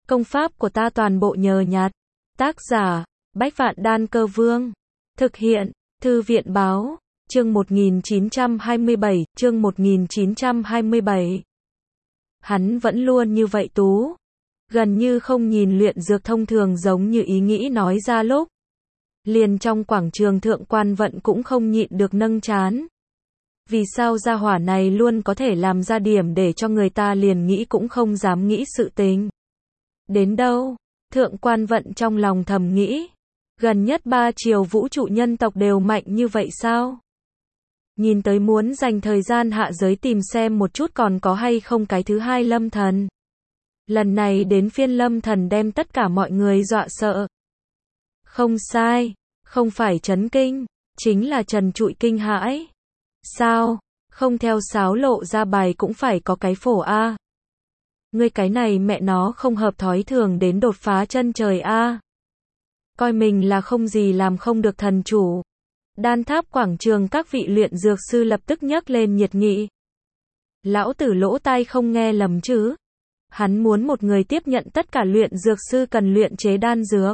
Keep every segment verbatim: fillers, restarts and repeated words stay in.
Công pháp của ta toàn bộ nhờ nhặt. Tác giả, Bách Vạn Đan Cơ Vương. Thực hiện, Thư viện Báo. Chương một nghìn chín trăm hai mươi bảy, chương một nghìn chín trăm hai mươi bảy. Hắn vẫn luôn như vậy tú. Gần như không nhìn luyện dược thông thường giống như ý nghĩ nói ra lúc. Liền trong quảng trường thượng quan vận cũng không nhịn được nâng trán. Vì sao gia hỏa này luôn có thể làm ra điểm để cho người ta liền nghĩ cũng không dám nghĩ sự tình. Đến đâu? Thượng quan vận trong lòng thầm nghĩ. Gần nhất ba triều vũ trụ nhân tộc đều mạnh như vậy sao? Nhìn tới muốn dành thời gian hạ giới tìm xem một chút còn có hay không cái thứ hai Lâm Thần. Lần này đến phiên Lâm Thần đem tất cả mọi người dọa sợ. Không sai, không phải chấn kinh, chính là trần trụi kinh hãi. Sao? Không theo sáo lộ ra bài cũng phải có cái phổ a. Ngươi cái này mẹ nó không hợp thói thường đến đột phá chân trời a. Coi mình là không gì làm không được thần chủ. Đan tháp quảng trường các vị luyện dược sư lập tức nhấc lên nhiệt nghị. Lão tử lỗ tai không nghe lầm chứ? Hắn muốn một người tiếp nhận tất cả luyện dược sư cần luyện chế đan dược.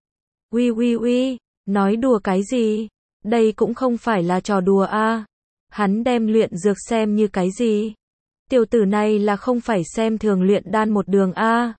Uy uy uy, nói đùa cái gì? Đây cũng không phải là trò đùa a. Hắn đem luyện dược xem như cái gì? Tiểu tử này là không phải xem thường luyện đan một đường a.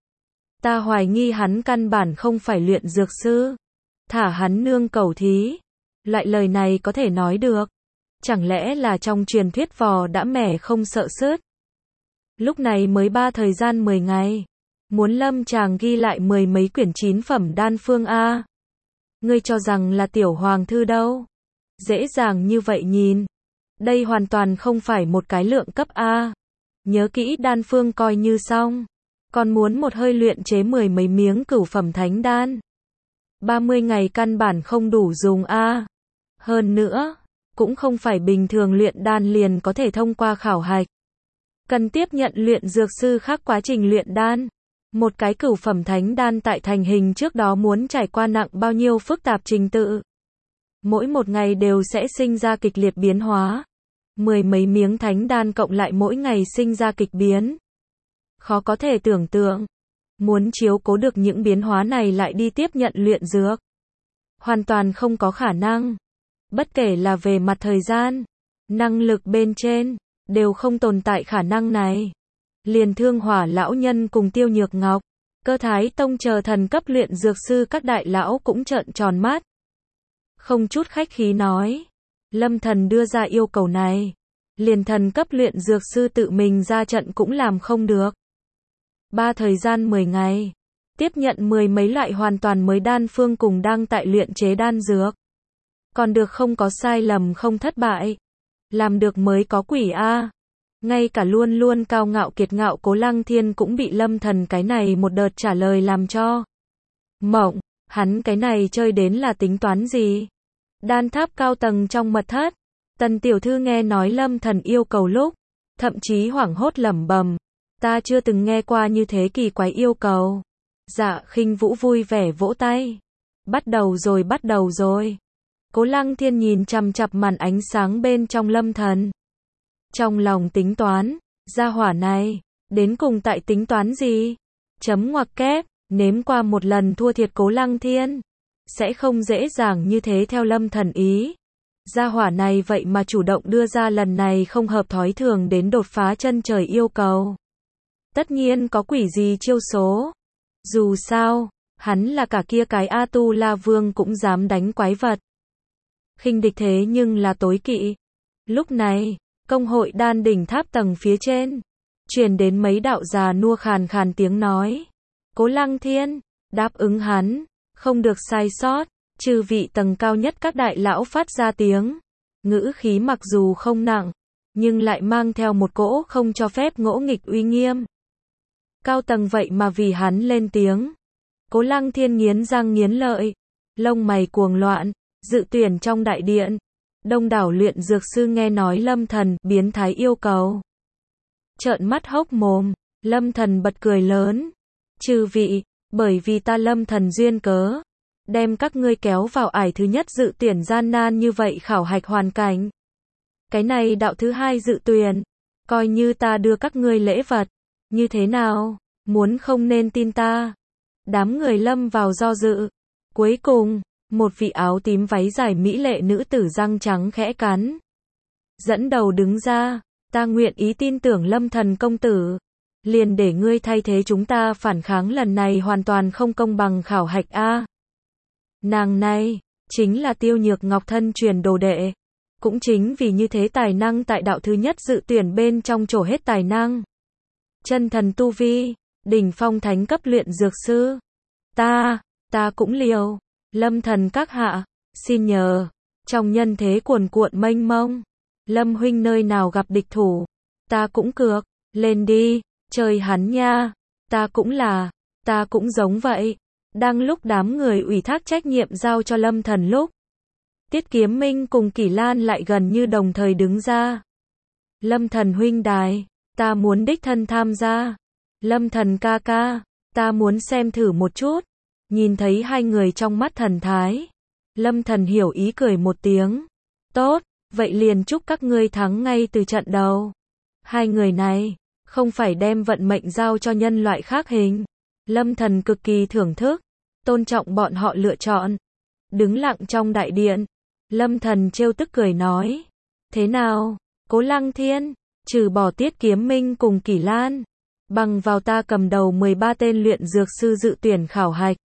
Ta hoài nghi hắn căn bản không phải luyện dược sư. Thả hắn nương cẩu thí. Loại lời này có thể nói được. Chẳng lẽ là trong truyền thuyết vò đã mẻ không sợ sứt? Lúc này mới ba thời gian mười ngày. Muốn lâm chàng ghi lại mười mấy quyển chín phẩm đan phương a. Ngươi cho rằng là tiểu hoàng thư đâu? Dễ dàng như vậy nhìn. Đây hoàn toàn không phải một cái lượng cấp a. Nhớ kỹ đan phương coi như xong. Còn muốn một hơi luyện chế mười mấy miếng cửu phẩm thánh đan. ba mươi ngày căn bản không đủ dùng a. Hơn nữa, cũng không phải bình thường luyện đan liền có thể thông qua khảo hạch. Cần tiếp nhận luyện dược sư khác quá trình luyện đan. Một cái cửu phẩm thánh đan tại thành hình trước đó muốn trải qua nặng bao nhiêu phức tạp trình tự. Mỗi một ngày đều sẽ sinh ra kịch liệt biến hóa. Mười mấy miếng thánh đan cộng lại mỗi ngày sinh ra kịch biến. Khó có thể tưởng tượng. Muốn chiếu cố được những biến hóa này lại đi tiếp nhận luyện dược. Hoàn toàn không có khả năng. Bất kể là về mặt thời gian, năng lực bên trên, đều không tồn tại khả năng này. Liền Thương Hỏa lão nhân cùng Tiêu Nhược Ngọc, Cơ Thái Tông chờ thần cấp luyện dược sư các đại lão cũng trợn tròn mắt. Không chút khách khí nói, Lâm Thần đưa ra yêu cầu này, liền thần cấp luyện dược sư tự mình ra trận cũng làm không được. Ba thời gian mười ngày, tiếp nhận mười mấy loại hoàn toàn mới đan phương cùng đang tại luyện chế đan dược. Còn được không có sai lầm không thất bại. Làm được mới có quỷ a. Ngay cả luôn luôn cao ngạo kiệt ngạo Cố Lăng Thiên cũng bị Lâm Thần cái này một đợt trả lời làm cho mộng. Hắn cái này chơi đến là tính toán gì? Đan tháp cao tầng trong mật thất, Tần tiểu thư nghe nói Lâm Thần yêu cầu lúc, thậm chí hoảng hốt lẩm bẩm, ta chưa từng nghe qua như thế kỳ quái yêu cầu. Dạ Khinh Vũ vui vẻ vỗ tay. Bắt đầu rồi, bắt đầu rồi. Cố Lăng Thiên nhìn chằm chằm màn ánh sáng bên trong Lâm Thần. Trong lòng tính toán, gia hỏa này, đến cùng tại tính toán gì? Chấm ngoặc kép, nếm qua một lần thua thiệt Cố Lăng Thiên. Sẽ không dễ dàng như thế theo Lâm Thần ý. Gia hỏa này vậy mà chủ động đưa ra lần này không hợp thói thường đến đột phá chân trời yêu cầu. Tất nhiên có quỷ gì chiêu số. Dù sao, hắn là cả kia cái A Tu La Vương cũng dám đánh quái vật. Khinh địch thế nhưng là tối kỵ. Lúc này, công hội đan đỉnh tháp tầng phía trên, truyền đến mấy đạo già nua khàn khàn tiếng nói. Cố Lăng Thiên, đáp ứng hắn, không được sai sót. Chư vị tầng cao nhất các đại lão phát ra tiếng. Ngữ khí mặc dù không nặng, nhưng lại mang theo một cỗ không cho phép ngỗ nghịch uy nghiêm. Cao tầng vậy mà vì hắn lên tiếng. Cố Lăng Thiên nghiến răng nghiến lợi, lông mày cuồng loạn. Dự tuyển trong đại điện, đông đảo luyện dược sư nghe nói Lâm Thần biến thái yêu cầu. Trợn mắt hốc mồm, Lâm Thần bật cười lớn. Chư vị, bởi vì ta Lâm Thần duyên cớ, đem các ngươi kéo vào ải thứ nhất dự tuyển gian nan như vậy khảo hạch hoàn cảnh. Cái này đạo thứ hai dự tuyển, coi như ta đưa các ngươi lễ vật, như thế nào? Muốn không nên tin ta. Đám người lâm vào do dự. Cuối cùng, một vị áo tím váy dài mỹ lệ nữ tử răng trắng khẽ cắn. Dẫn đầu đứng ra, ta nguyện ý tin tưởng Lâm Thần công tử. Liền để ngươi thay thế chúng ta phản kháng lần này hoàn toàn không công bằng khảo hạch a. Nàng này, chính là Tiêu Nhược Ngọc thân truyền đồ đệ. Cũng chính vì như thế tài năng tại đạo thứ nhất dự tuyển bên trong trổ hết tài năng. Chân thần tu vi, đỉnh phong thánh cấp luyện dược sư. Ta, ta cũng liều. Lâm Thần các hạ, xin nhờ. Trong nhân thế cuồn cuộn mênh mông, Lâm huynh nơi nào gặp địch thủ, ta cũng cược, lên đi, chơi hắn nha. Ta cũng là, ta cũng giống vậy. Đang lúc đám người ủy thác trách nhiệm giao cho Lâm Thần lúc, Tiết Kiếm Minh cùng Kỷ Lan lại gần như đồng thời đứng ra. Lâm Thần huynh đài, ta muốn đích thân tham gia. Lâm Thần ca ca, ta muốn xem thử một chút. Nhìn thấy hai người trong mắt thần thái, Lâm Thần hiểu ý cười một tiếng. Tốt, vậy liền chúc các ngươi thắng ngay từ trận đầu. Hai người này, không phải đem vận mệnh giao cho nhân loại khác hình. Lâm Thần cực kỳ thưởng thức, tôn trọng bọn họ lựa chọn. Đứng lặng trong đại điện, Lâm Thần trêu tức cười nói. Thế nào, Cố Lăng Thiên, trừ bỏ Tiết Kiếm Minh cùng Kỷ Lan, bằng vào ta cầm đầu mười ba tên luyện dược sư dự tuyển khảo hạch.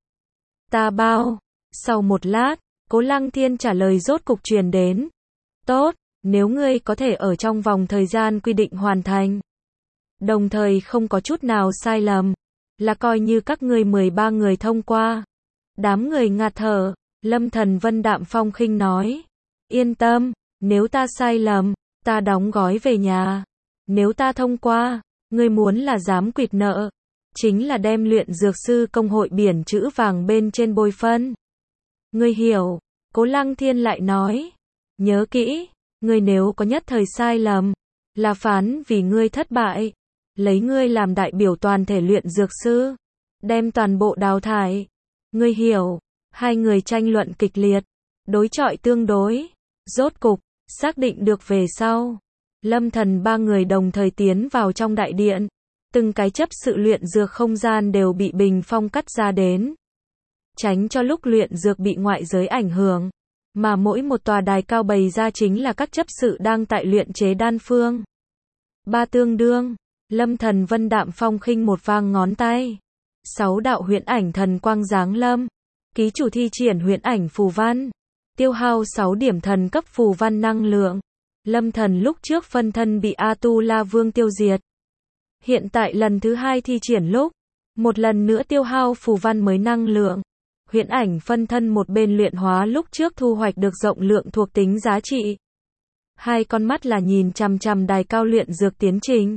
Ta bao. Sau một lát, Cố Lăng Thiên trả lời rốt cục truyền đến. Tốt, nếu ngươi có thể ở trong vòng thời gian quy định hoàn thành, đồng thời không có chút nào sai lầm, là coi như các ngươi mười ba người thông qua. Đám người ngạt thở, Lâm Thần vân đạm phong khinh nói. Yên tâm, nếu ta sai lầm, ta đóng gói về nhà. Nếu ta thông qua, ngươi muốn là dám quỵt nợ, chính là đem luyện dược sư công hội biển chữ vàng bên trên bôi phân. Ngươi hiểu, Cố Lăng Thiên lại nói. Nhớ kỹ, ngươi nếu có nhất thời sai lầm, là phán vì ngươi thất bại, lấy ngươi làm đại biểu toàn thể luyện dược sư, đem toàn bộ đào thải. Ngươi hiểu. Hai người tranh luận kịch liệt, đối chọi tương đối. Rốt cục, xác định được về sau, Lâm Thần ba người đồng thời tiến vào trong đại điện. Từng cái chấp sự luyện dược không gian đều bị bình phong cắt ra đến, tránh cho lúc luyện dược bị ngoại giới ảnh hưởng. Mà mỗi một tòa đài cao bày ra chính là các chấp sự đang tại luyện chế đan phương. Ba tương đương, Lâm Thần vân đạm phong khinh một vang ngón tay. Sáu đạo huyễn ảnh thần quang giáng lâm. Ký chủ thi triển huyễn ảnh phù văn, tiêu hao sáu điểm thần cấp phù văn năng lượng. Lâm Thần lúc trước phân thân bị A Tu La Vương tiêu diệt. Hiện tại lần thứ hai thi triển lúc, một lần nữa tiêu hao phù văn mới năng lượng. Huyễn ảnh phân thân một bên luyện hóa lúc trước thu hoạch được rộng lượng thuộc tính giá trị. Hai con mắt là nhìn chằm chằm đài cao luyện dược tiến trình.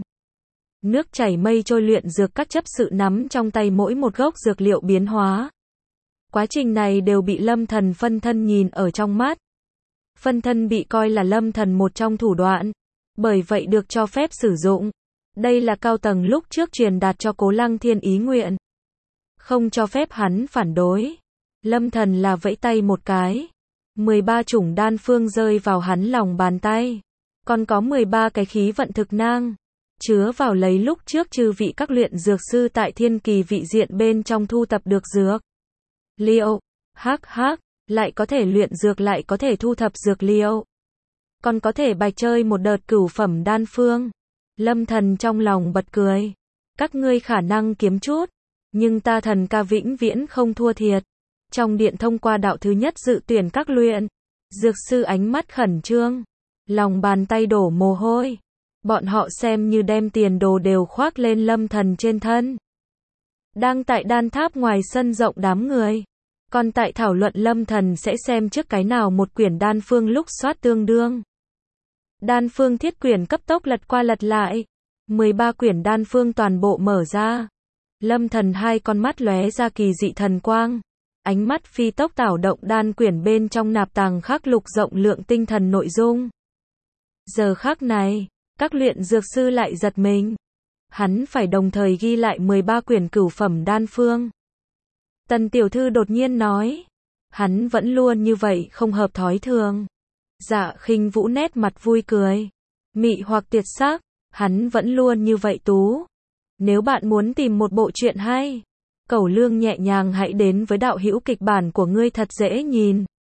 Nước chảy mây trôi luyện dược các chấp sự nắm trong tay mỗi một gốc dược liệu biến hóa. Quá trình này đều bị Lâm Thần phân thân nhìn ở trong mắt. Phân thân bị coi là Lâm Thần một trong thủ đoạn, bởi vậy được cho phép sử dụng. Đây là cao tầng lúc trước truyền đạt cho Cố Lăng Thiên ý nguyện, không cho phép hắn phản đối. Lâm Thần là vẫy tay một cái, mười ba chủng đan phương rơi vào hắn lòng bàn tay. Còn có mười ba cái khí vận thực nang, chứa vào lấy lúc trước chư vị các luyện dược sư tại thiên kỳ vị diện bên trong thu tập được dược liệu. Hắc hắc, lại có thể luyện dược lại có thể thu thập dược liệu, còn có thể bạch chơi một đợt cửu phẩm đan phương. Lâm Thần trong lòng bật cười. Các ngươi khả năng kiếm chút, nhưng ta thần ca vĩnh viễn không thua thiệt. Trong điện thông qua đạo thứ nhất dự tuyển các luyện dược sư ánh mắt khẩn trương, lòng bàn tay đổ mồ hôi. Bọn họ xem như đem tiền đồ đều khoác lên Lâm Thần trên thân. Đang tại đan tháp ngoài sân rộng đám người, còn tại thảo luận Lâm Thần sẽ xem trước cái nào một quyển đan phương lúc soát tương đương. Đan phương thiết quyển cấp tốc lật qua lật lại, mười ba quyển đan phương toàn bộ mở ra. Lâm Thần hai con mắt lóe ra kỳ dị thần quang, ánh mắt phi tốc tảo động đan quyển bên trong nạp tàng khắc lục rộng lượng tinh thần nội dung. Giờ khắc này, các luyện dược sư lại giật mình. Hắn phải đồng thời ghi lại mười ba quyển cửu phẩm đan phương. Tần tiểu thư đột nhiên nói, hắn vẫn luôn như vậy không hợp thói thường. Dạ Khinh Vũ nét mặt vui cười, mị hoặc tuyệt sắc, hắn vẫn luôn như vậy tú. Nếu bạn muốn tìm một bộ truyện hay, cẩu lương nhẹ nhàng hãy đến với đạo hữu kịch bản của ngươi thật dễ nhìn.